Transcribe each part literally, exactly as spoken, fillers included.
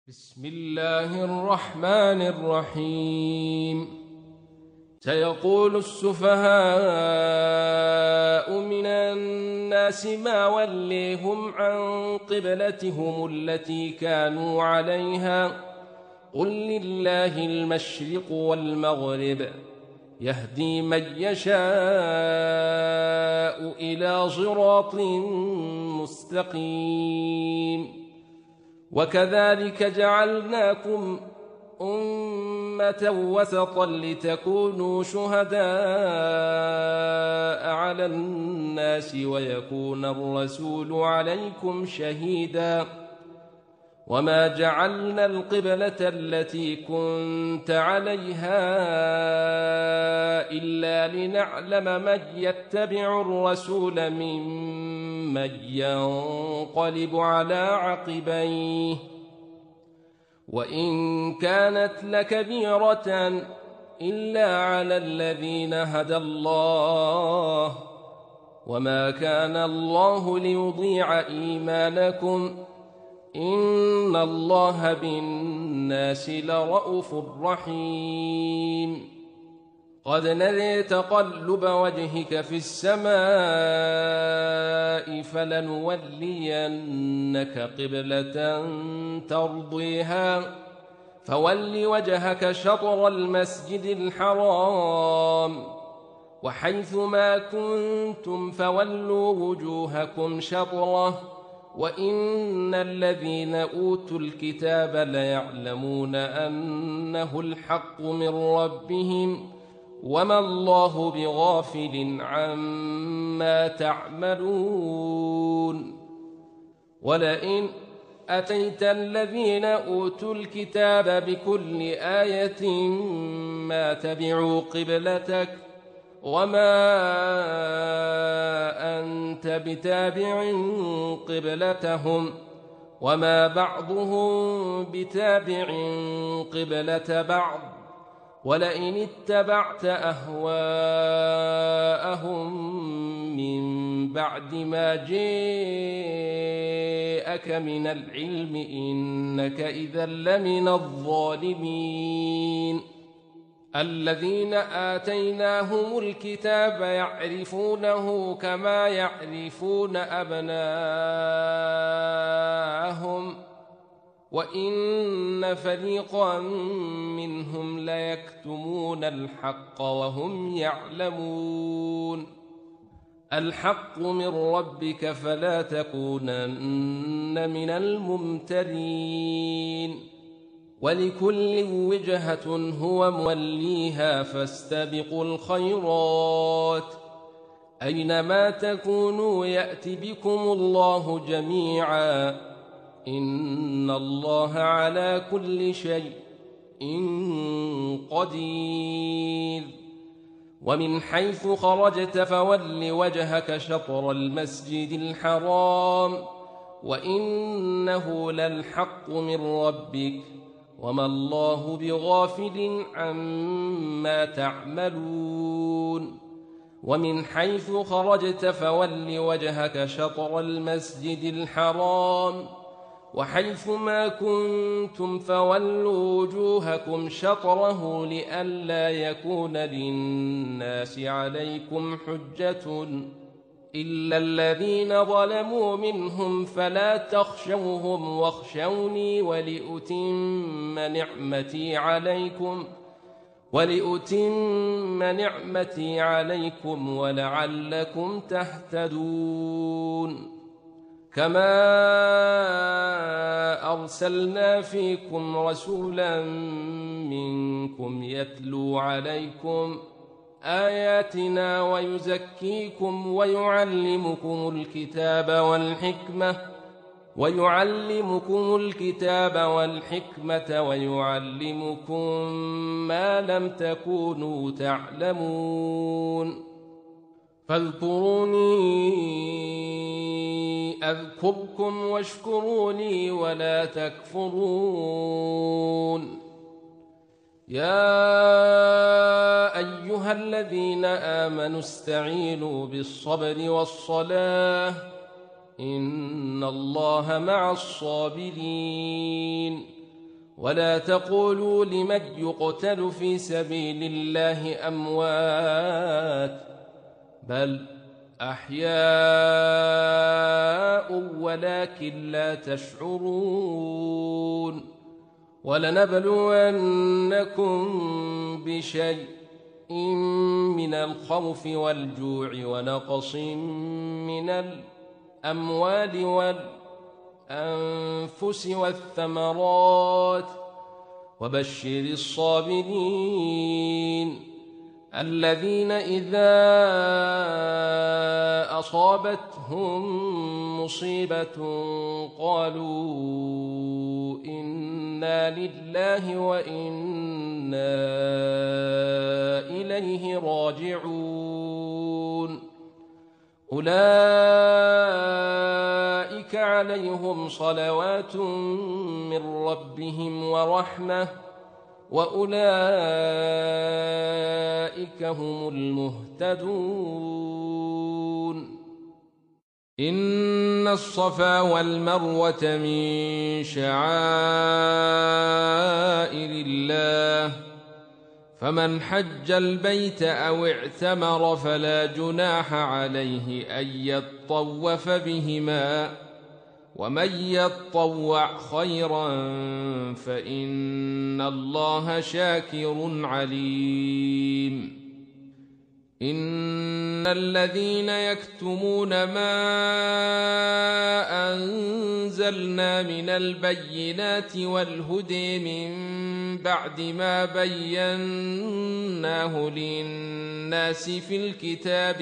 بسم الله الرحمن الرحيم. سيقول السفهاء من الناس ما وليهم عن قبلتهم التي كانوا عليها قل لله المشرق والمغرب يهدي من يشاء إلى صراط مستقيم. وكذلك جعلناكم أمة وسطا لتكونوا شهداء على الناس ويكون الرسول عليكم شهيدا. وما جعلنا القبلة التي كنت عليها إلا لنعلم من يتبع الرسول ممن ينقلب على عقبيه وإن كانت لكبيرة إلا على الذين هدى الله وما كان الله ليضيع إيمانكم إن الله بالناس لرءوف رحيم. قد نري تقلب وجهك في السماء فلنولينك قبلة ترضيها فول وجهك شطر المسجد الحرام وحيث ما كنتم فولوا وجوهكم شطره وإن الذين أوتوا الكتاب ليعلمون أنه الحق من ربهم وما الله بغافل عما تعملون. ولئن أتيت الذين أوتوا الكتاب بكل آية ما تبعوا قبلتك وما أنت بتابع قبلتهم وما بعضهم بتابع قبلة بعض ولئن اتبعت أهواءهم من بعد ما جاءك من العلم إنك إذا لمن الظالمين. الذين آتيناهم الكتاب يعرفونه كما يعرفون أبناءهم وإن فريقا منهم ليكتمون الحق وهم يعلمون. الحق من ربك فلا تكونن من الممترين. ولكل وجهة هو موليها فاستبقوا الخيرات أينما تكونوا يأت بكم الله جميعا إن الله على كل شيء قدير. ومن حيث خرجت فول وجهك شطر المسجد الحرام وإنه للحق من ربك وما الله بغافل عما تعملون. ومن حيث خرجت فول وجهك شطر المسجد الحرام وحيث ما كنتم فولوا وجوهكم شطره لئلا يكون للناس عليكم حجة إلا الذين ظلموا منهم فلا تخشوهم واخشوني ولأتم نعمتي عليكم ولأتم نعمتي عليكم ولعلكم تهتدون. كما أرسلنا فيكم رسولا منكم يتلو عليكم آياتنا ويزكيكم ويعلمكم الكتاب والحكمة ويعلمكم الكتاب والحكمة ويعلمكم ما لم تكونوا تعلمون. فاذكروني أذكركم واشكروني ولا تكفرون. يا أيها الذين آمنوا استعينوا بالصبر والصلاة إن الله مع الصابرين. ولا تقولوا لمن يقتل في سبيل الله أموات بل أحياء ولكن لا تشعرون ولنبلونكم بشيء من الخوف والجوع ونقص من الأموال والأنفس والثمرات وبشر الصابرين الذين إذا أصابتهم مصيبة قالوا إنا لله وإنا إليه راجعون أولئك عليهم صلوات من ربهم ورحمة وأولئك هم المهتدون إن الصفا والمروة من شعائر الله فمن حج البيت أو اعتمر فلا جناح عليه أن يطوف بهما ومن يطوع خيرا فإن الله شاكر عليم إن الذين يكتمون ما أنزلنا من البينات والهدى من بعد ما بيناه للناس في الكتاب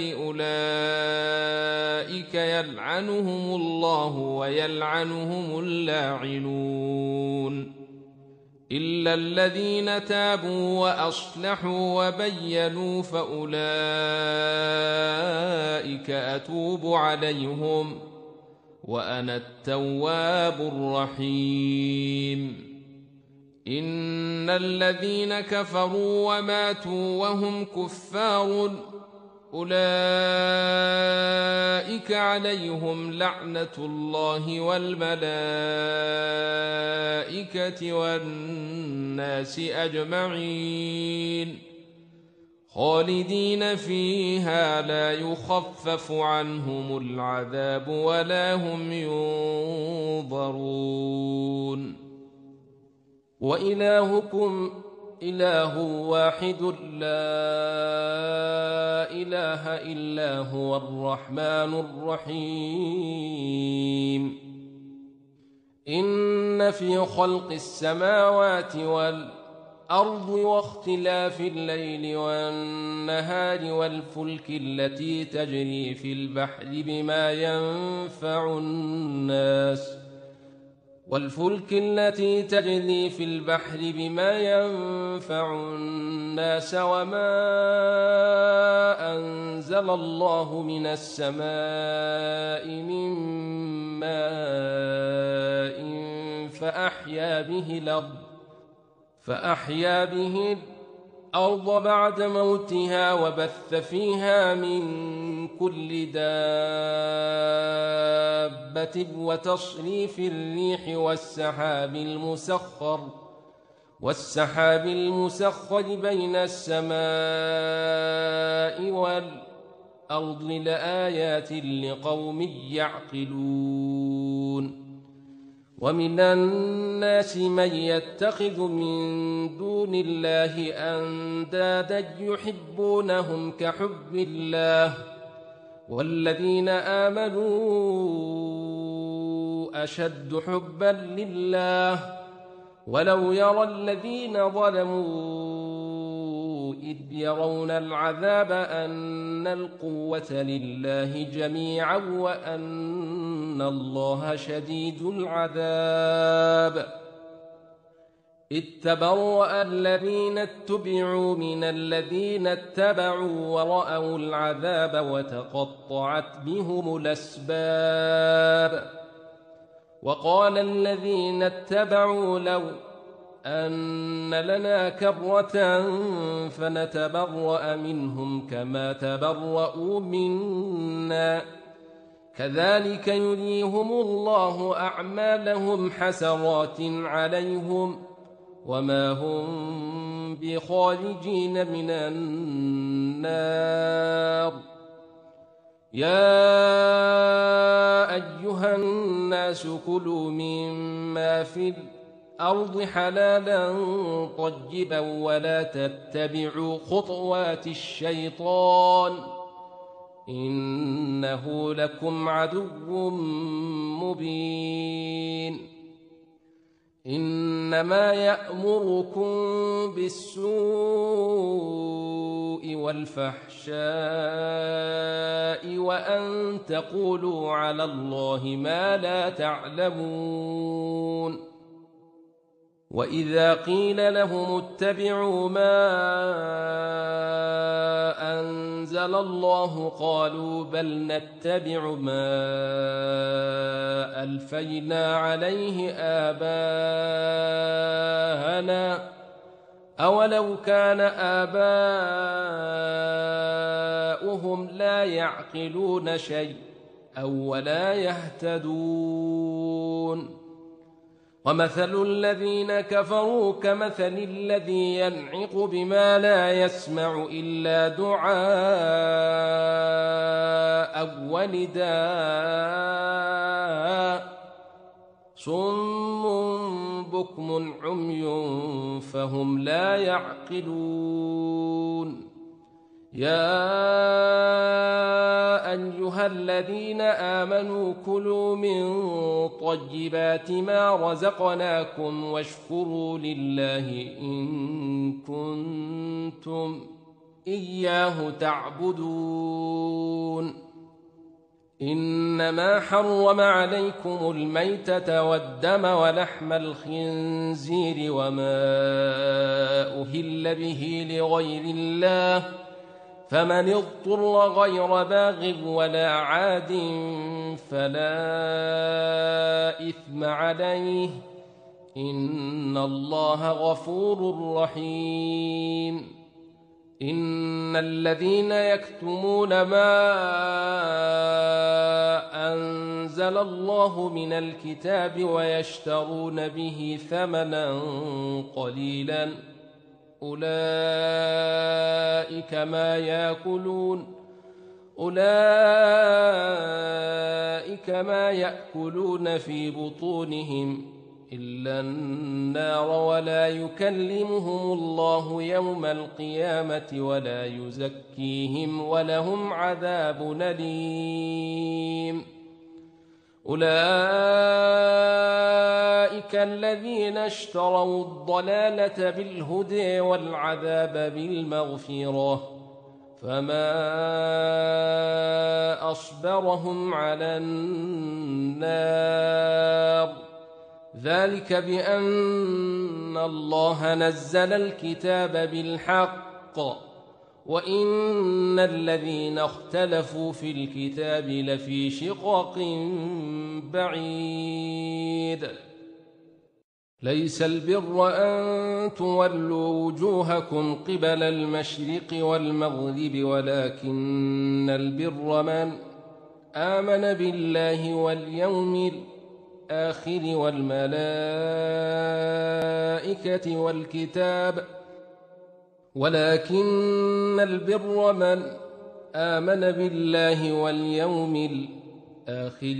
أولئك يلعنهم الله ويلعنهم اللاعنون إلا الذين تابوا وأصلحوا وبينوا فأولئك أتوب عليهم وأنا التواب الرحيم إن الذين كفروا وماتوا وهم كفار أولئك عليهم لعنة الله والملائكة والناس أجمعين خالدين فيها لا يخفف عنهم العذاب ولا هم ينظرون وإلهكم إله واحد لا إله إلا هو الرحمن الرحيم إن في خلق السماوات والأرض واختلاف الليل والنهار والفلك التي تجري في البحر بما ينفع الناس والفلك التي تجري في البحر بما ينفع الناس وما أنزل الله من السماء من ماء فأحيا به الأرض فأحيا به الأرض بعد موتها وبث فيها من كل دابة وتصريف الريح والسحاب المسخر والسحاب المسخر بين السماء والأرض لآيات لقوم يعقلون ومن الناس من يتخذ من دون الله أندادا يحبونهم كحب الله والذين آمنوا أشد حبا لله ولو يرى الذين ظلموا إذ يرون العذاب أن القوة لله جميعا وأن الله شديد العذاب إذ تبرأ الذين اتبعوا من الذين اتبعوا ورأوا العذاب وتقطعت بهم الأسباب وقال الذين اتبعوا لو أن لنا كرة فنتبرأ منهم كما تبرؤوا منا كذلك يريهم الله أعمالهم حسرات عليهم وما هم بخارجين من النار. يا أيها الناس كلوا مما في الأرض حلالا طيبا ولا تتبعوا خطوات الشيطان إنه لكم عدو مبين. إنما يأمركم بالسوء والفحشاء وأن تقولوا على الله ما لا تعلمون. وإذا قيل لهم اتبعوا ما أنزل الله قالوا بل نتبع ما ألفينا عليه آباءنا أولو كان آباؤهم لا يعقلون شيء أو ولا يهتدون. ومثل الذين كفروا كمثل الذي ينعق بما لا يسمع إلا دعاء ونداء صم بكم عمي فهم لا يعقلون. يا أيها الذين آمنوا كلوا من طيبات ما رزقناكم واشكروا لله إن كنتم إياه تعبدون. إنما حرم عليكم الميتة والدم ولحم الخنزير وما أهل به لغير الله فمن اضطر غير باغ ولا عاد فلا إثم عليه إن الله غفور رحيم. إن الذين يكتمون ما أنزل الله من الكتاب ويشترون به ثمنا قليلا أولئك ما يأكلون أولئك ما يأكلون في بطونهم إلا النار ولا يكلمهم الله يوم القيامة ولا يزكيهم ولهم عذاب أليم. أولئك الذين اشتروا الضلالة بالهدى والعذاب بالمغفرة فما أصبرهم على النار ذلك بأن الله نزل الكتاب بالحق وإن الذين اختلفوا في الكتاب لفي شقاق بعيد. ليس البر أن تولوا وجوهكم قبل المشرق والمغرب ولكن البر من آمن بالله واليوم الآخر والملائكة والكتاب ولكن البر من آمن بالله واليوم الآخر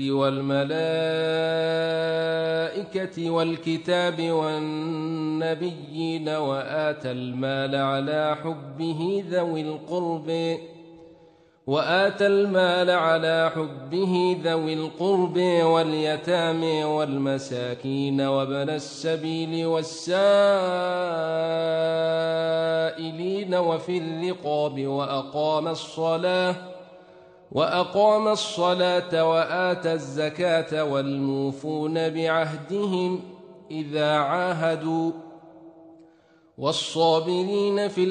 والملائكة والكتاب والنبيين وآتى المال على حبه ذوي القرب وآتى المال على حبه ذوي القرب واليتامى والمساكين وابن السبيل والسائلين وفي الرقاب وأقام الصلاة وأقام الصلاة وآتى الزكاة والموفون بعهدهم إذا عاهدوا والصابرين في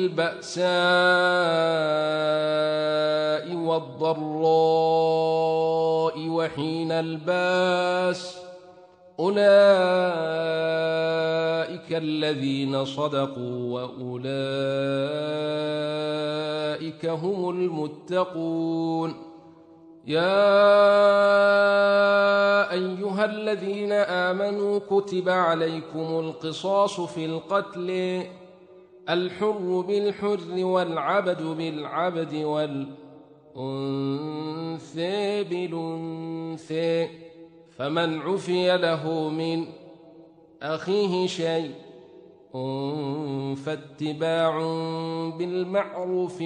البأساء والضراء وحين الباس أولئك الذين صدقوا وأولئك هم المتقون. يا أيها الذين آمنوا كتب عليكم القصاص في القتل، الحر بالحر والعبد بالعبد والأنثى بالأنثى، فمن عفي له من أخيه شيء فاتباع بالمعروف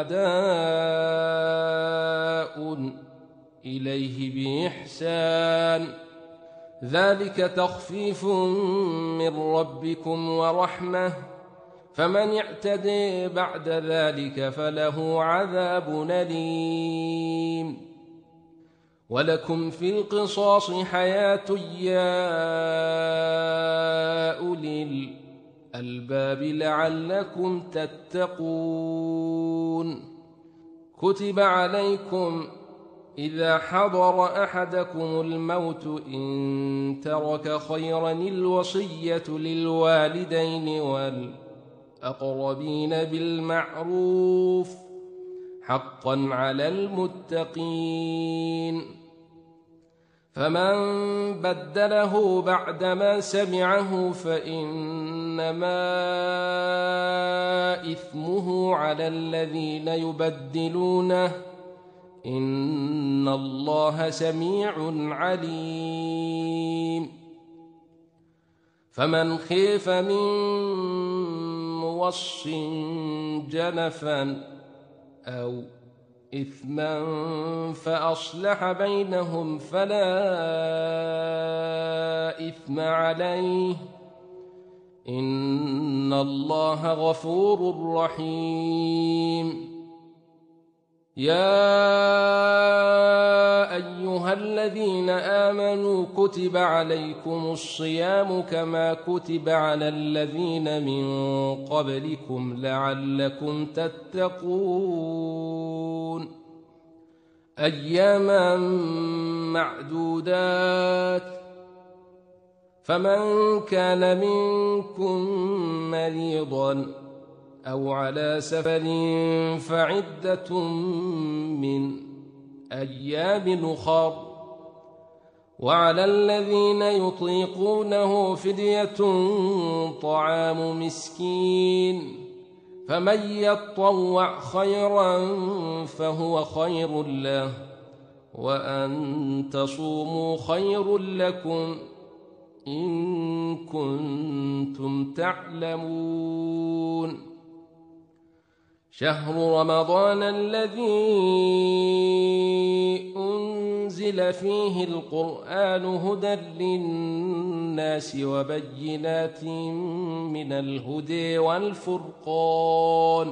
وأداء إليه بإحسان، ذلك تخفيف من ربكم ورحمة، فمن اعتدي بعد ذلك فله عذاب أليم. ولكم في القصاص حياة يا أولي الألباب لعلكم تتقون. كتب عليكم إذا حضر أحدكم الموت إن ترك خيرا الوصية للوالدين والأقربين بالمعروف حقا على المتقين، فمن بدله بعدما سمعه فإنما إثمه على الذين يبدلونه، إن الله سميع عليم. فمن خيف من موص جنفا أو إثما فأصلح بينهم فلا إثم عليه، إن الله غفور رحيم. يا أيها الذين آمنوا كتب عليكم الصيام كما كتب على الذين من قبلكم لعلكم تتقون، أياما معدودات، فمن كان منكم مريضا أو على سفر فعدة من أيام أخر، وعلى الذين يطيقونه فدية طعام مسكين، فمن يطوع خيرا فهو خير له، وأن تصوموا خير لكم إن كنتم تعلمون. شهر رمضان الذي أنزل فيه القرآن هدى للناس وبينات من الهدى والفرقان،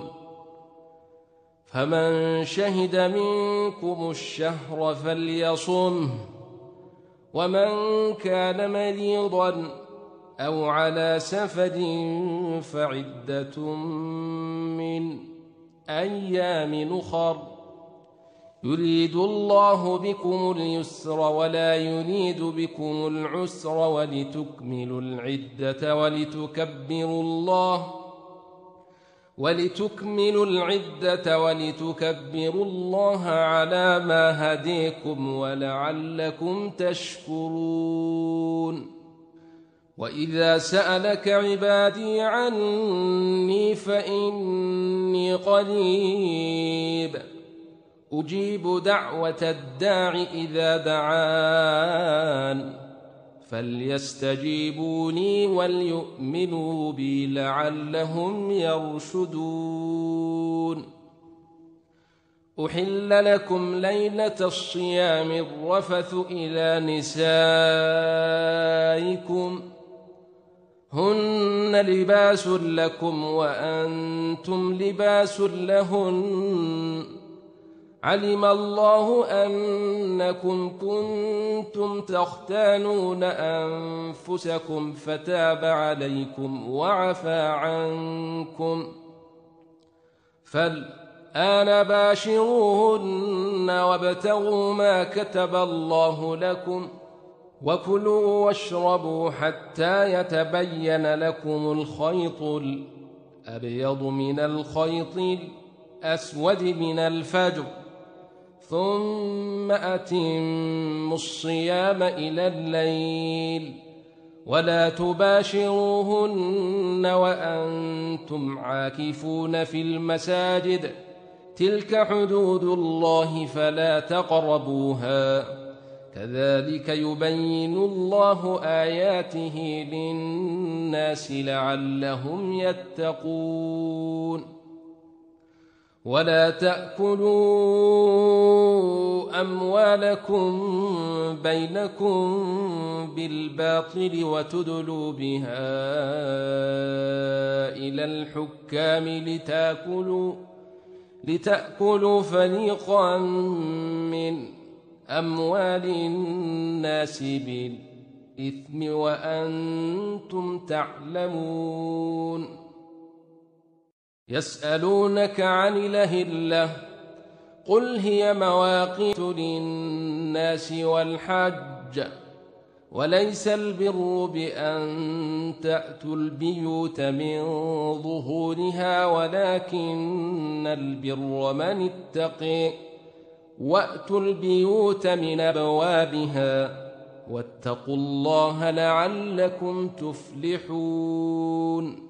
فمن شهد منكم الشهر فليصمه، ومن كان مريضا أو على سفر فعدة من أيام أخر، يريد الله بكم اليسر ولا يريد بكم العسر، ولتكملوا العدة ولتكبروا الله ولتكملوا العدة ولتكبروا الله على ما هديكم ولعلكم تشكرون. وإذا سألك عبادي عني فإني قريب أجيب دعوة الداع إذا دعان، فليستجيبوني وليؤمنوا بي لعلهم يرشدون. أحل لكم ليلة الصيام الرفث إلى نسائكم هن لباس لكم وأنتم لباس لهن، علم الله أنكم كنتم تختانون أنفسكم فتاب عليكم وعفى عنكم، فالآن باشروهن وابتغوا ما كتب الله لكم، وكلوا واشربوا حتى يتبين لكم الخيط الأبيض من الخيط الأسود من الفجر، ثم أتموا الصيام إلى الليل ولا تباشروهن وأنتم عاكفون في المساجد تلك حدود الله فلا تقربوها كذلك يبين الله آياته للناس لعلهم يتقون ولا تأكلوا أموالكم بينكم بالباطل وتدلوا بها إلى الحكام لتأكلوا, لتأكلوا فريقا من أموال الناس بالإثم وأنتم تعلمون يسألونك عن الأهلة قل هي مواقيت للناس والحج وليس البر بأن تأتوا البيوت من ظهورها ولكن البر من اتقي وأتوا البيوت من أبوابها واتقوا الله لعلكم تفلحون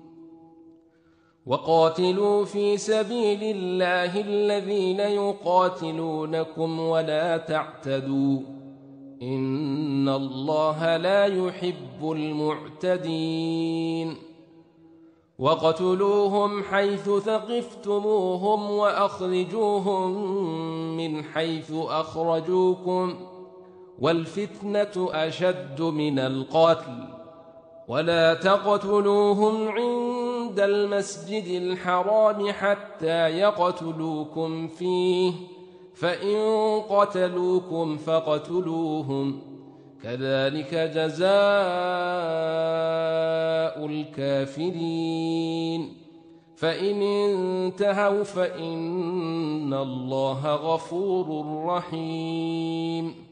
وقاتلوا في سبيل الله الذين يقاتلونكم ولا تعتدوا إن الله لا يحب المعتدين وقتلوهم حيث ثقفتموهم وأخرجوهم من حيث أخرجوكم والفتنة أشد من القتل ولا تقتلوهم عند المسجد الحرام حتى يقتلوكم فيه فإن قتلوكم فاقتلوهم كذلك جزاء الكافرين فإن انتهوا فإن الله غفور رحيم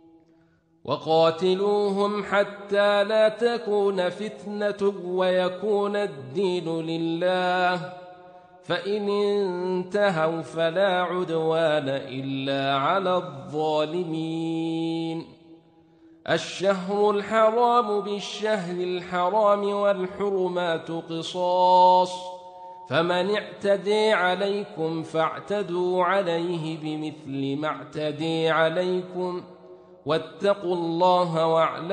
وقاتلوهم حتى لا تكون فتنة ويكون الدين لله فإن انتهوا فلا عدوان إلا على الظالمين الشهر الحرام بالشهر الحرام والحرمات قصاص فمن اعتدي عليكم فاعتدوا عليه بمثل ما اعتدي عليكم واتقوا الله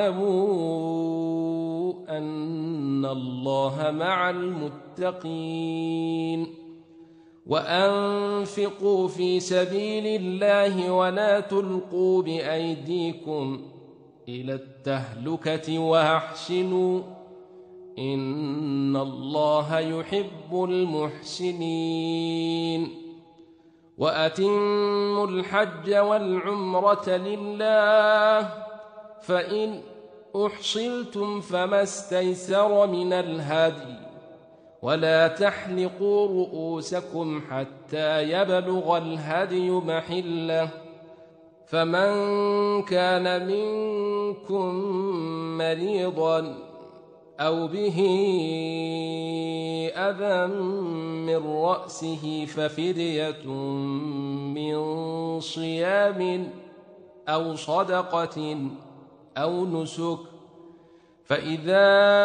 واعلموا أن الله مع المتقين وأنفقوا في سبيل الله ولا تلقوا بأيديكم إلى التهلكة وأحسنوا إن الله يحب المحسنين وأتموا الحج والعمرة لله فإن أحصلتم فما استيسر من الهدي ولا تحلقوا رؤوسكم حتى يبلغ الهدي محله فمن كان منكم مريضا أو به أذى من رأسه ففدية من صيام أو صدقة أو نسك فإذا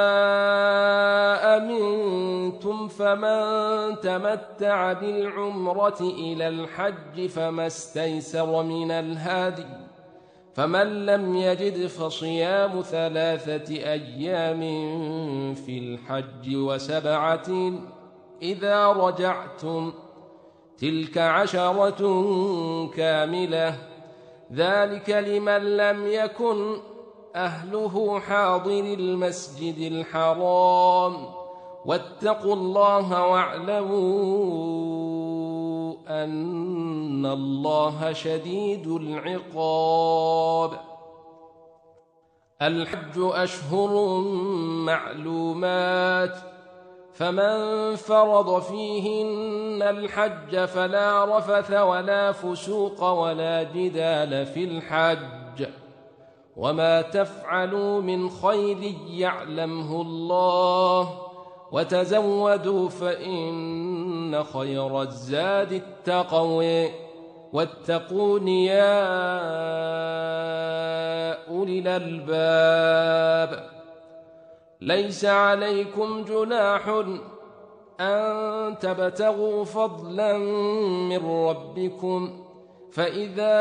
أمنتم فمن تمتع بالعمرة إلى الحج فما استيسر من الهدي فمن لم يجد فصيام ثلاثة أيام في الحج وسبعة إذا رجعتم تلك عشرة كاملة ذلك لمن لم يكن أهله حاضر المسجد الحرام واتقوا الله واعلموا أن الله شديد العقاب الحج أشهر معلومات فمن فرض فيهن الحج فلا رفث ولا فسوق ولا جدال في الحج وما تفعلوا من خير يعلمه الله وتزودوا فإن خير الزاد التقوى واتقون يا أولي الألباب ليس عليكم جناح أن تبتغوا فضلا من ربكم فإذا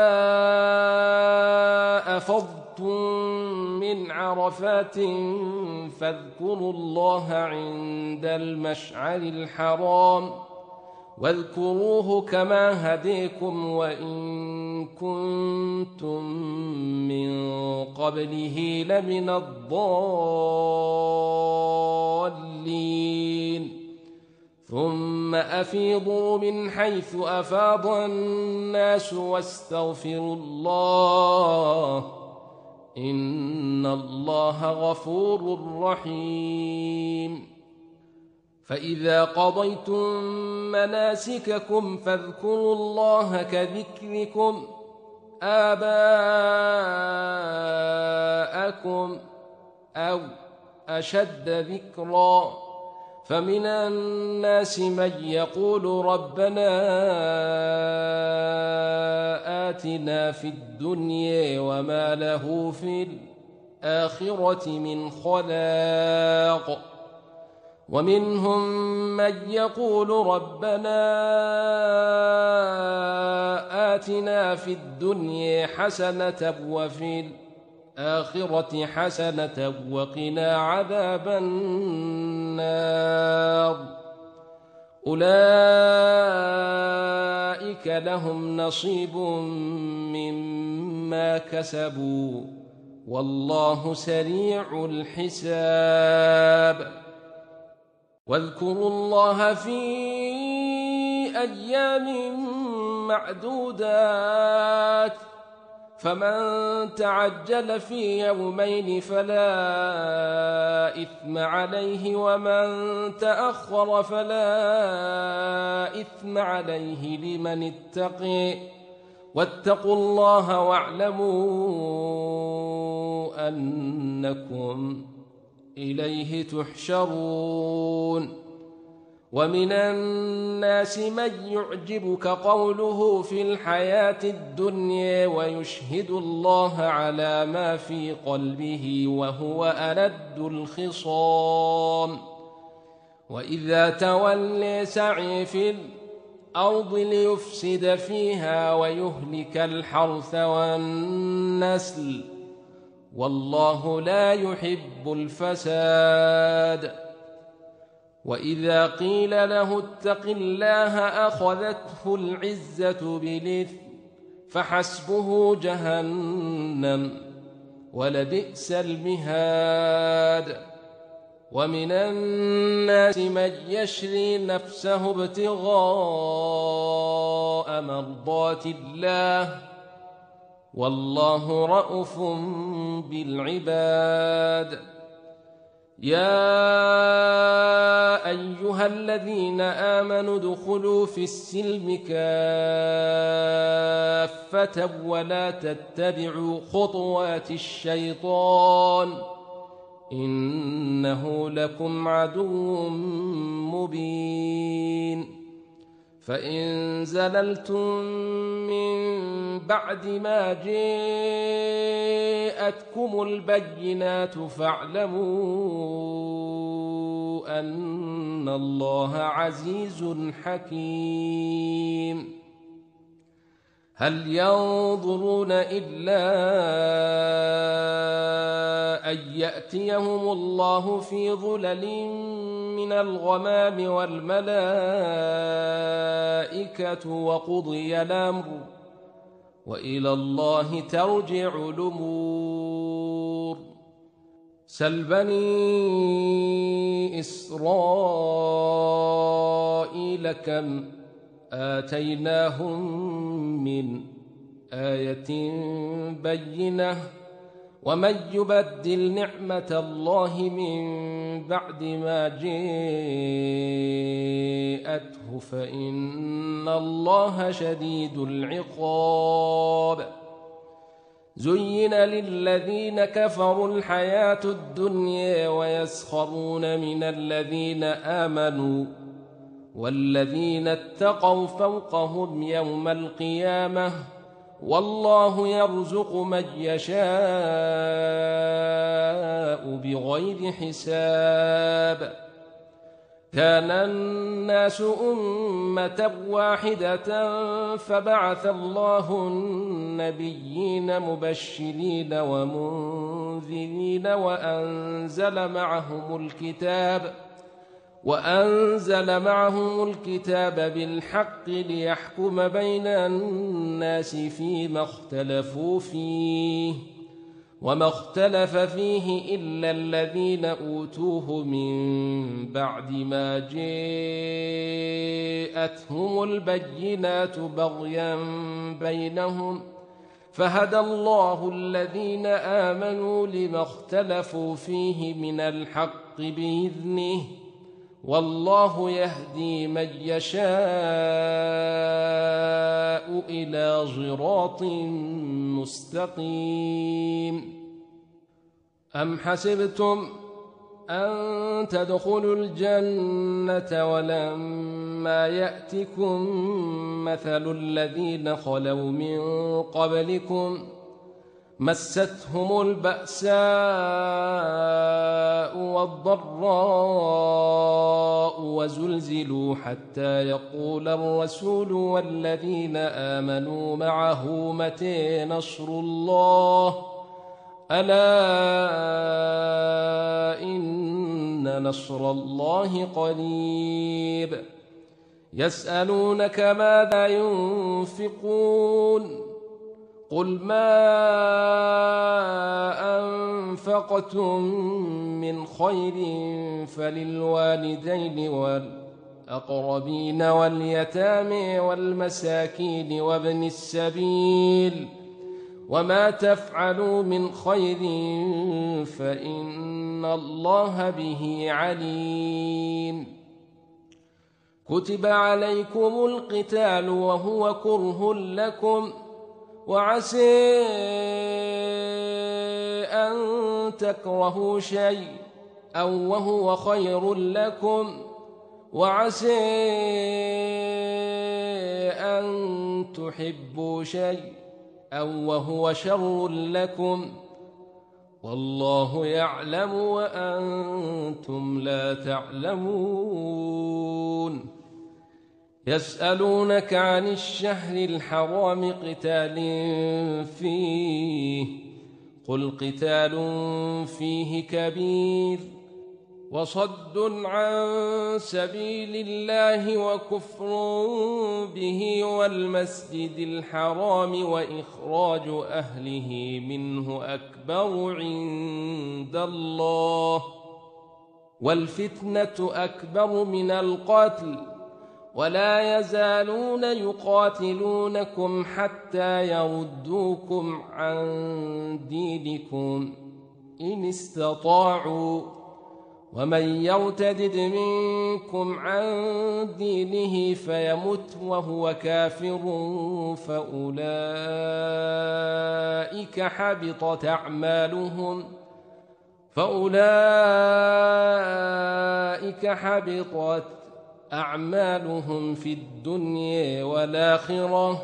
أفضتم من عرفات فاذكروا الله عند المشعر الحرام واذكروه كما هديكم وإن كنتم من قبله لمن الضالين ثم أفيضوا من حيث أفاض الناس واستغفروا الله إن الله غفور رحيم فإذا قضيتم مناسككم فاذكروا الله كذكركم آباءكم أو أشد ذكرا فمن الناس من يقول ربنا آتنا في الدنيا وما له في الآخرة من خلاق ومنهم من يقول ربنا آتنا في الدنيا حسنة وفي الآخرة حسنة وقنا عذاب النار أولئك لهم نصيب مما كسبوا والله سريع الحساب واذكروا الله في أيام معدودات فمن تعجل في يومين فلا إثم عليه ومن تأخر فلا إثم عليه لمن اتقي واتقوا الله واعلموا أنكم إليه تحشرون ومن الناس من يعجبك قوله في الحياة الدنيا ويشهد الله على ما في قلبه وهو ألد الخصام وإذا تولى سعي في الأرض ليفسد فيها ويهلك الحرث والنسل والله لا يحب الفساد وإذا قيل له اتق الله أخذته العزة بالإثم فحسبه جهنم ولبئس المهاد ومن الناس من يشري نفسه ابتغاء مرضات الله والله رءوف بالعباد يا أيها الذين آمنوا ادخلوا في السلم كافة ولا تتبعوا خطوات الشيطان إنه لكم عدو مبين فإن زللتم من بعد ما جاءتكم البينات فاعلموا أن الله عزيز حكيم هل ينظرون إلا أن يأتيهم الله في ظلل من الغمام والملائكة وقضي الأمر وإلى الله ترجع الأمور سل بني إسرائيل كم آتيناهم من آية بينة ومن يبدل نعمة الله من بعد ما جاءته فإن الله شديد العقاب زين للذين كفروا الحياة الدنيا ويسخرون من الذين آمنوا والذين اتقوا فوقهم يوم القيامة والله يرزق من يشاء بغير حساب. كان الناس أمة واحدة فبعث الله النبيين مبشرين ومنذرين وأنزل معهم الكتاب وأنزل معهم الكتاب بالحق ليحكم بين الناس فيما اختلفوا فيه وما اختلف فيه إلا الذين أوتوه من بعد ما جاءتهم البينات بغيا بينهم فهدى الله الذين آمنوا لما اختلفوا فيه من الحق بإذنه والله يهدي من يشاء إلى صراط مستقيم. أم حسبتم أن تدخلوا الجنة ولما يأتكم مثل الذين خلوا من قبلكم مستهم البأساء والضراء وزلزلوا حتى يقول الرسول والذين آمنوا معه متى نصر الله ألا إن نصر الله قريب. يسألونك ماذا ينفقون قل ما أنفقتم من خير فللوالدين والأقربين واليتامى والمساكين وابن السبيل وما تفعلوا من خير فإن الله به عليم. كتب عليكم القتال وهو كره لكم وعسى أن تكرهوا شيء أو وهو خير لكم وعسى أن تحبوا شيء أو وهو شر لكم والله يعلم وأنتم لا تعلمون. يسألونك عن الشهر الحرام قتال فيه قل قتال فيه كبير وصد عن سبيل الله وكفر به والمسجد الحرام وإخراج أهله منه أكبر عند الله والفتنة أكبر من القتل ولا يزالون يقاتلونكم حتى يردوكم عن دينكم إن استطاعوا ومن يرتد منكم عن دينه فيمت وهو كافر فأولئك حبطت أعمالهم فأولئك حبطت أعمالهم في الدنيا والآخرة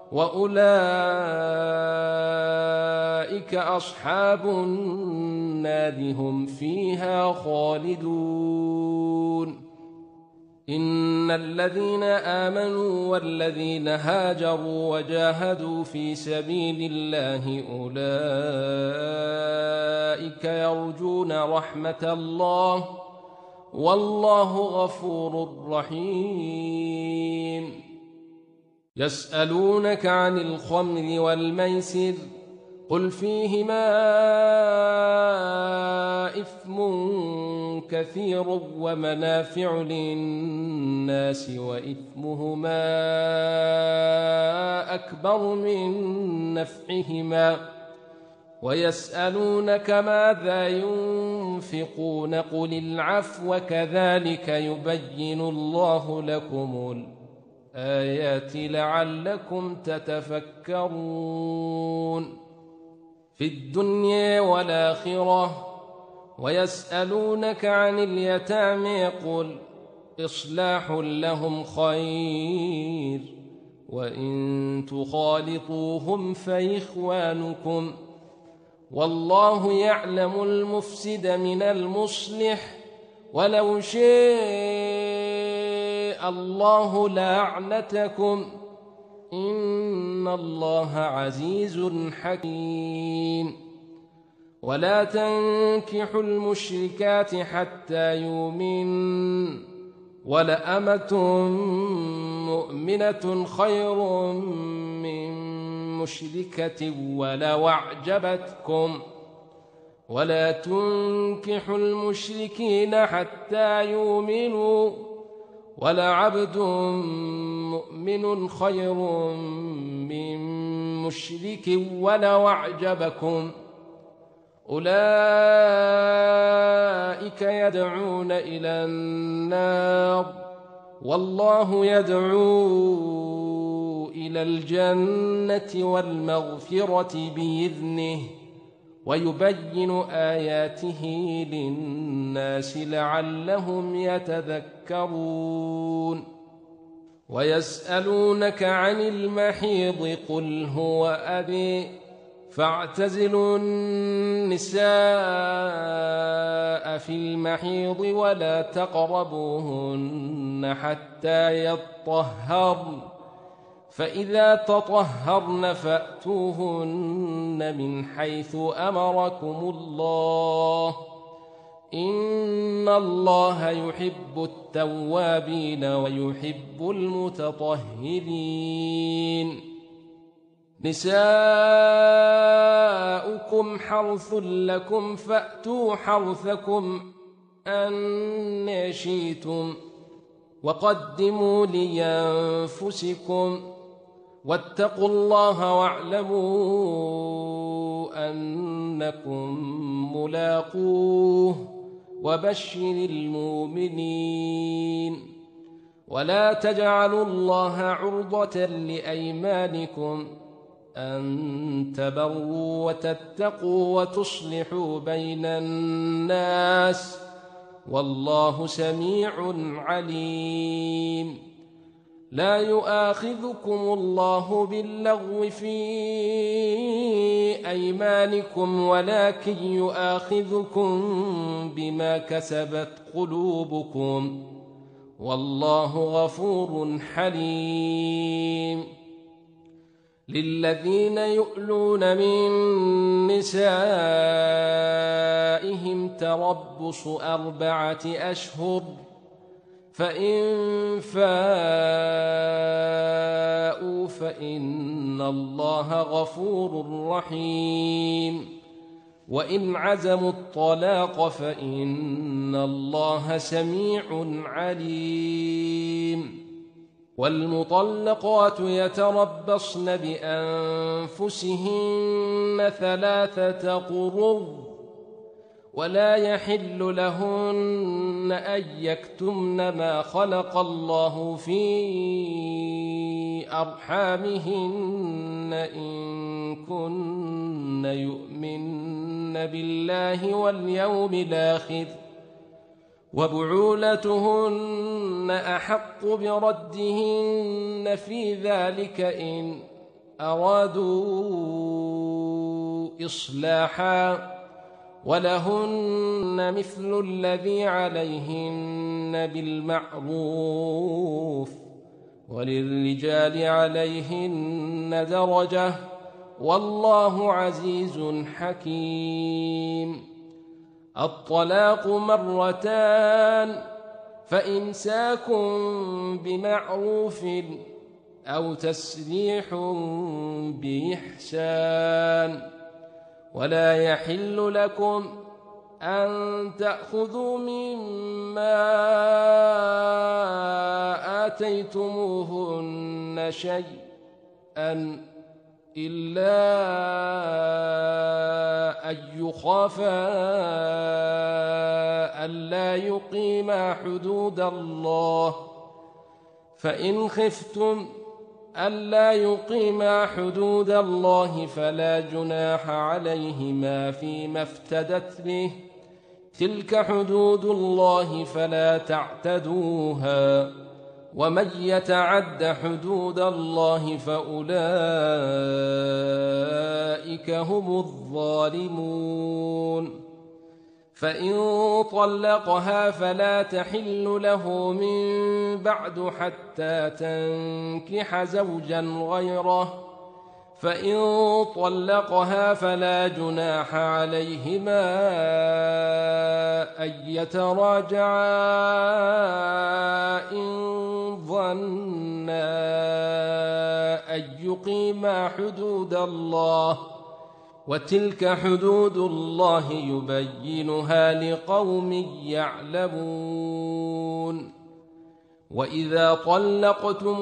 وأولئك أصحاب النار هم فيها خالدون. إن الذين آمنوا والذين هاجروا وجاهدوا في سبيل الله أولئك يرجون رحمة الله والله غفور رحيم. يسألونك عن الخمر والميسر قل فيهما إثم كثير ومنافع للناس وإثمهما أكبر من نفعهما ويسألونك ماذا ينفقون قل العفو كذلك يبين الله لكم الآيات لعلكم تتفكرون في الدنيا والآخرة. ويسألونك عن اليتامى قل إصلاح لهم خير، وإن تخالطوهم فإخوانكم، والله يعلم المفسد من المصلح، ولو شاء الله لأعنتكم، إن الله عزيز حكيم. ولا تنكحوا المشركات حتى يؤمنن، ولأمة مؤمنة خير من مشركة ولو أعجبتكم، ولا تنكحوا المشركين حتى يؤمنوا، ولعبد مؤمن خير من مشرك ولو أعجبكم، أولئك يدعون إلى النار، والله يدعو إلى الجنة والمغفرة بإذنه، ويبين آياته للناس لعلهم يتذكرون. ويسألونك عن المحيض قل هو أذى، فاعتزلوا النساء في المحيض ولا تقربوهن حتى يطهرن، فإذا تطهرن فأتوهن من حيث أمركم الله، إن الله يحب التوابين ويحب المتطهرين. نساؤكم حرث لكم فأتوا حرثكم أن شئتم، وقدموا لأنفسكم، واتقوا الله واعلموا أنكم ملاقوه، وبشر المؤمنين. ولا تجعلوا الله عرضة لأيمانكم أن تبروا وتتقوا وتصلحوا بين الناس، والله سميع عليم. لا يؤاخذكم الله باللغو في أيمانكم، ولكن يؤاخذكم بما كسبت قلوبكم، والله غفور حليم. للذين يؤلون من نسائهم تربص أربعة أشهر، فإن فاءوا فإن الله غفور رحيم، وإن عزموا الطلاق فإن الله سميع عليم. والمطلقات يتربصن بأنفسهن ثلاثة قروء، ولا يحل لهن أن يكتمن ما خلق الله في أرحامهن إن كن يؤمن بالله واليوم الآخر، وبعولتهن أحق بردهن في ذلك إن أرادوا إصلاحا، ولهن مثل الذي عليهن بالمعروف، وللرجال عليهن درجة، والله عزيز حكيم. الطلاق مرتان، فإمساك بمعروف أو تسريح بإحسان. ولا يحل لكم أن تأخذوا مما آتيتموهن شيئا إلا أن يخافا ألا يقيما حدود الله، فإن خفتم ألا يقيما حدود الله فلا جناح عليهما فيما افتدت به، تلك حدود الله فلا تعتدوها ومن يتعد حدود الله فأولئك هم الظالمون فإن طلقها فلا تحل له من بعد حتى تنكح زوجا غيره فإن طلقها فلا جناح عليهما أن يتراجعا إن ظنا أن يقيما حدود الله وتلك حدود الله يبينها لقوم يعلمون وإذا طلقتم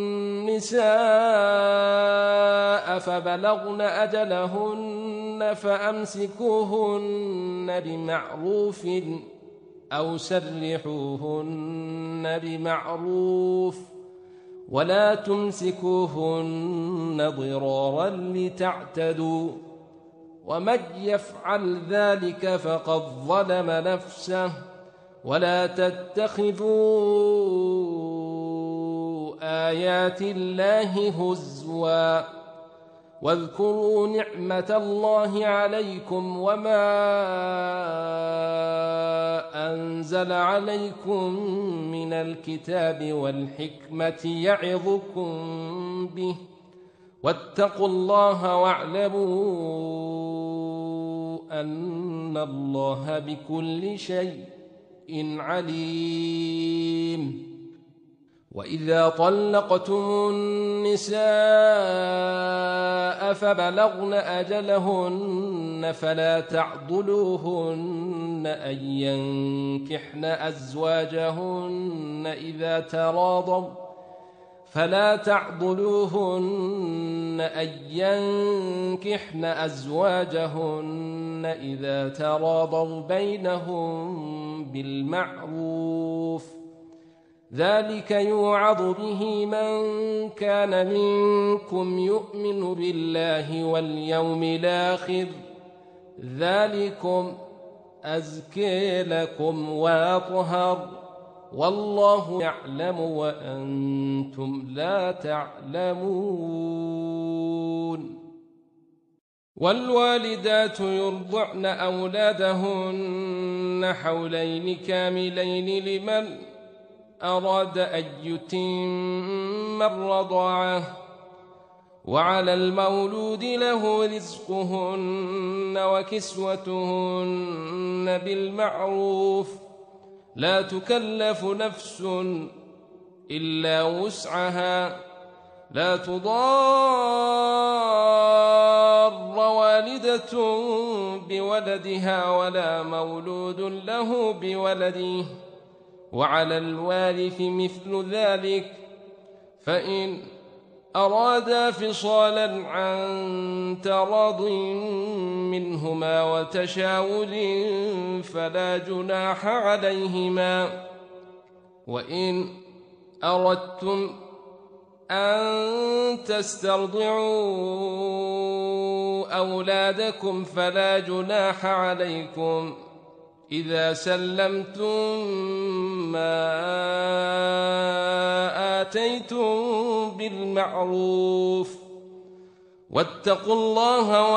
النساء فبلغن أجلهن فأمسكوهن بمعروف أو سرحوهن بمعروف ولا تمسكوهن ضرارا لتعتدوا ومن يفعل ذلك فقد ظلم نفسه ولا تتخذوا آيات الله هزوا واذكروا نعمة الله عليكم وما أنزل عليكم من الكتاب والحكمة يعظكم به واتقوا الله واعلموا أن الله بكل شيء إن عليم وإذا طلقتم النساء فبلغن أجلهن فلا تعضلوهن أن ينكحن أزواجهن إذا تراضوا فلا تعضلوهن أن ينكحن أزواجهن إذا تراضوا بينهم بالمعروف ذلك يوعظ به من كان منكم يؤمن بالله واليوم الآخر ذلكم أزكي لكم وأطهر والله يعلم وأنتم لا تعلمون والوالدات يرضعن أولادهن حولين كاملين لمن أراد أن يتم الرضاعة وعلى المولود له رزقهن وكسوتهن بالمعروف لا تكلف نفس إلا وسعها لا تضار والدة بولدها ولا مولود له بولده وعلى الوارث مثل ذلك فإن أرادا فصالا عن تراض منهما وتشاور فلا جناح عليهما وإن أردتم أن تسترضعوا أولادكم فلا جناح عليكم إذا سلمتم ما آتيتم بالمعروف واتقوا الله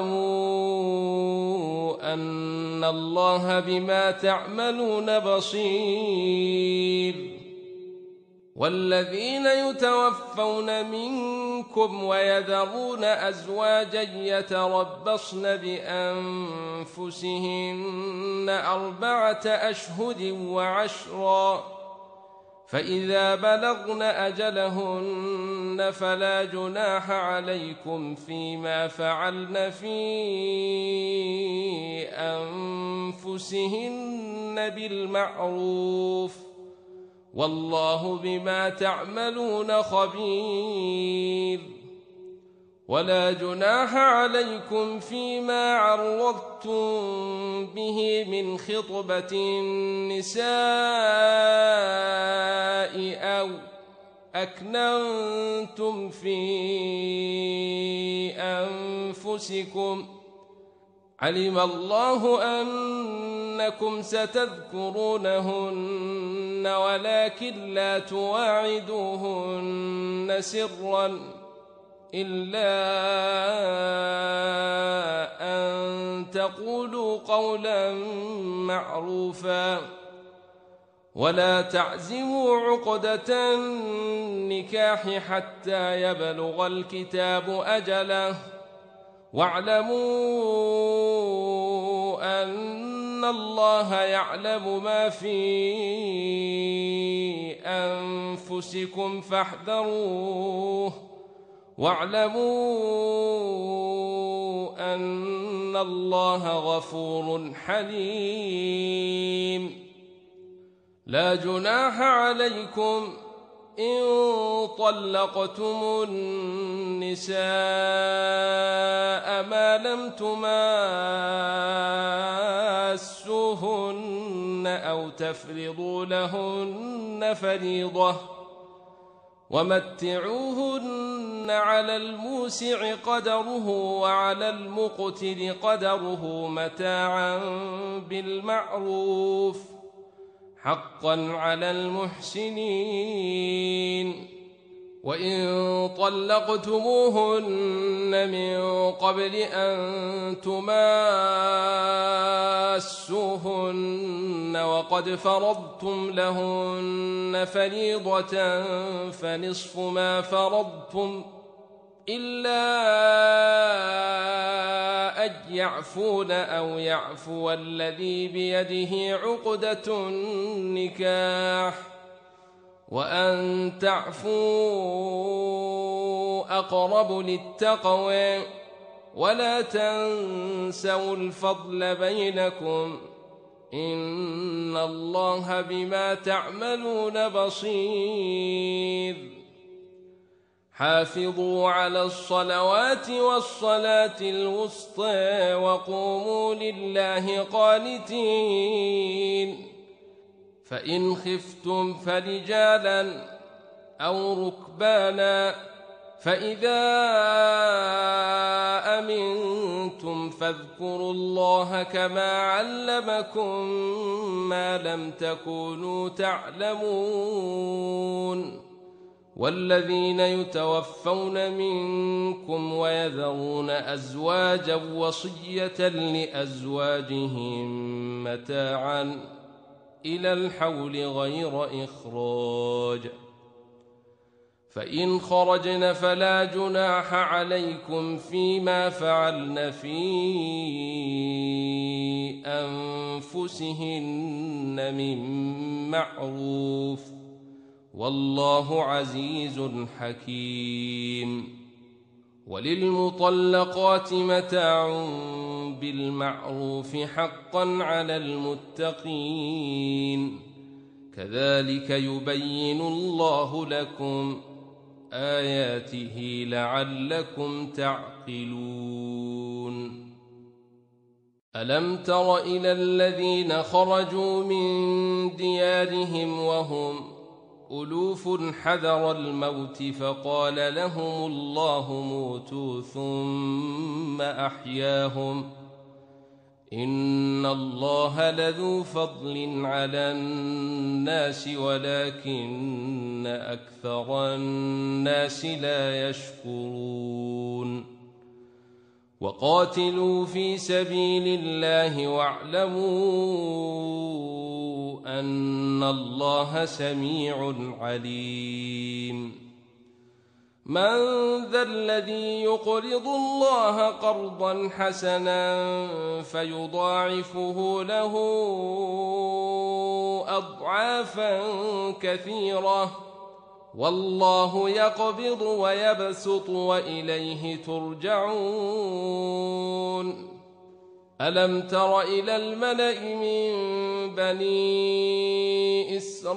واعلموا أن الله بما تعملون بصير والذين يتوفون منكم ويذرون أزواجا يتربصن بأنفسهن أربعة أشهر وعشرا فإذا بلغن أجلهن فلا جناح عليكم فيما فعلن في أنفسهن بالمعروف والله بما تعملون خبير ولا جناح عليكم فيما عرضتم به من خطبة النساء أو أكننتم في أنفسكم علم الله أنكم ستذكرونهن ولكن لا تواعدوهن سرا إلا أن تقولوا قولا معروفا ولا تعزموا عقدة النكاح حتى يبلغ الكتاب أجله واعلموا أن الله يعلم ما في أنفسكم فاحذروه واعلموا أن الله غفور حليم. لا جناح عليكم إن طلقتم النساء ما لم تماسوهن أو تفرضوا لهن فريضة ومتعوهن على الموسع قدره وعلى المقتر قدره متاعا بالمعروف حقا على المحسنين. وإن طلقتموهن من قبل أن تماسوهن وقد فرضتم لهن فريضة فنصف ما فرضتم إلا أن يعفون أو يعفو الذي بيده عقدة النكاح وأن تعفوا أقرب للتقوى ولا تنسوا الفضل بينكم إن الله بما تعملون بصير. حافظوا على الصلوات والصلاة الوسطى وقوموا لله قانتين. فإن خفتم فرجالا أو ركبانا فإذا أمنتم فاذكروا الله كما علمكم ما لم تكونوا تعلمون. والذين يتوفون منكم ويذرون أزواجا وصية لأزواجهم متاعا إلى الحول غير إخراج. فإن خرجن فلا جناح عليكم فيما فعلن في أنفسهن من معروف والله عزيز حكيم. وللمطلقات متاع بالمعروف حقا على المتقين. كذلك يبين الله لكم آياته لعلكم تعقلون. ألم تر إلى الذين خرجوا من ديارهم وهم ألوف حذر الموت فقال لهم الله موتوا ثم أحياهم إن الله لذو فضل على الناس ولكن أكثر الناس لا يشكرون. وقاتلوا في سبيل الله واعلموا أن الله سميع عليم. من ذا الذي يقرض الله قرضا حسنا فيضاعفه له أضعافا كثيرة والله يقبض ويبسط وإليه ترجعون. ألم تر إلى الملأ من بني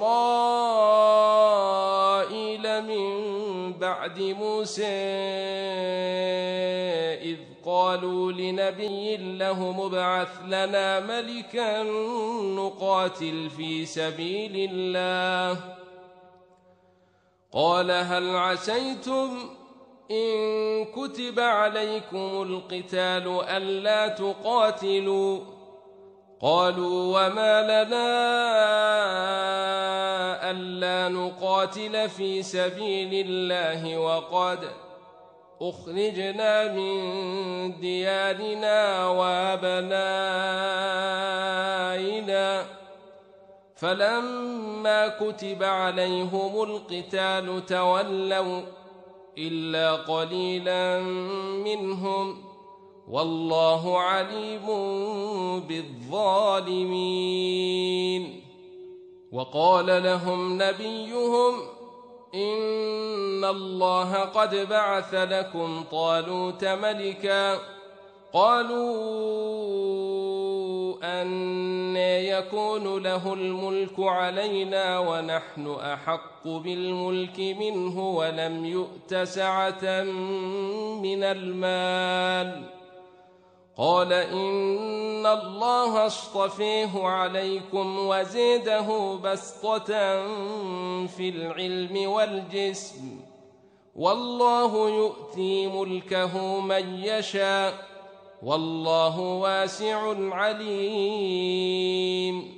إسرائيل من بعد موسى إذ قالوا لنبي له ابعث لنا ملكا نقاتل في سبيل الله قال هل عسيتم إن كتب عليكم القتال ألا تقاتلوا قالوا وما لنا ألا نقاتل في سبيل الله وقد أخرجنا من ديارنا وأبنائنا فلما كتب عليهم القتال تولوا إلا قليلا منهم والله عليم بالظالمين. وقال لهم نبيهم إن الله قد بعث لكم طالوت ملكا قالوا أنى يكون له الملك علينا ونحن أحق بالملك منه ولم يؤت سعة من المال قال إن الله اصطفيه عليكم وزيده بسطة في العلم والجسم والله يؤتي ملكه من يشاء والله واسع عليم.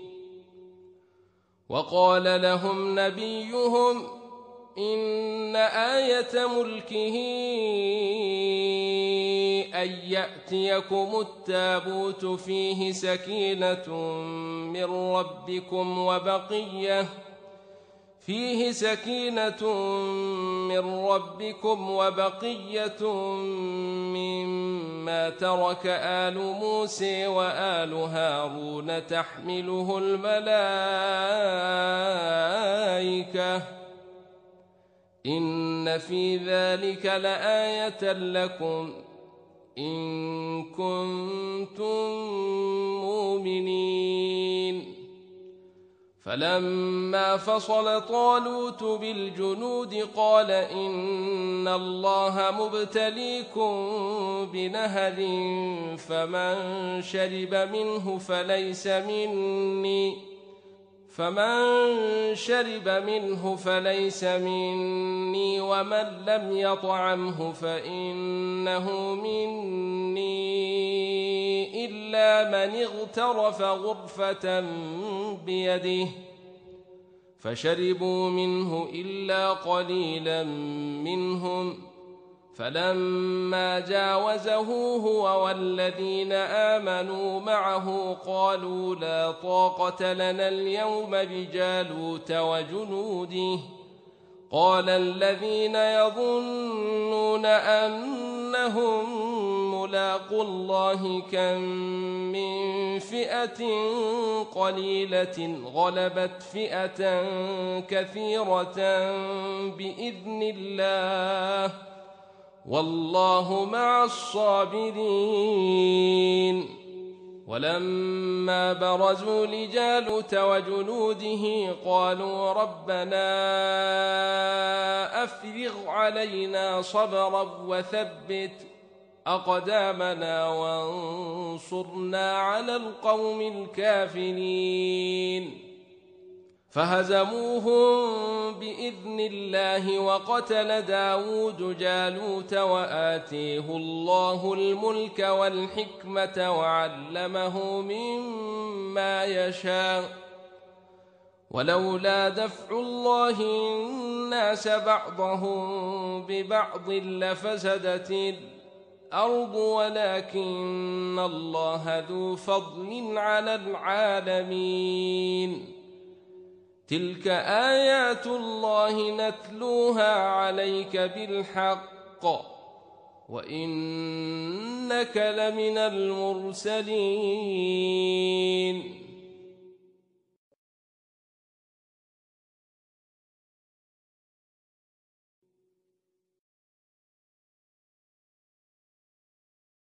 وقال لهم نبيهم إن آية ملكه أن يأتيكم التابوت فيه سكينة من ربكم وبقية فيه سكينة من ربكم وبقية مما ترك آل موسى وآل هارون تحمله الملائكة إن في ذلك لآية لكم إن كنتم مؤمنين. فلما فصل طالوت بالجنود قال إن الله مبتليكم بنهر فمن شرب منه فليس مني فمن شرب منه فليس مني ومن لم يطعمه فإنه مني إلا من اغترف غرفة بيده فشربوا منه إلا قليلا منهم فلما جاوزه هو والذين آمنوا معه قالوا لا طاقة لنا اليوم بجالوت وجنوده قال الذين يظنون أنهم ملاقو الله كم من فئة قليلة غلبت فئة كثيرة بإذن الله والله مع الصابرين. ولما برزوا لجالوت وجنوده قالوا ربنا أفرغ علينا صبرا وثبت أقدامنا وانصرنا على القوم الكافرين فهزموهم بإذن الله وقتل داود جالوت وآتيه الله الملك والحكمة وعلمه مما يشاء ولولا دفع الله الناس بعضهم ببعض لفسدت الأرض ولكن الله ذو فضل على العالمين. تلك آيات الله نتلوها عليك بالحق وإنك لمن المرسلين.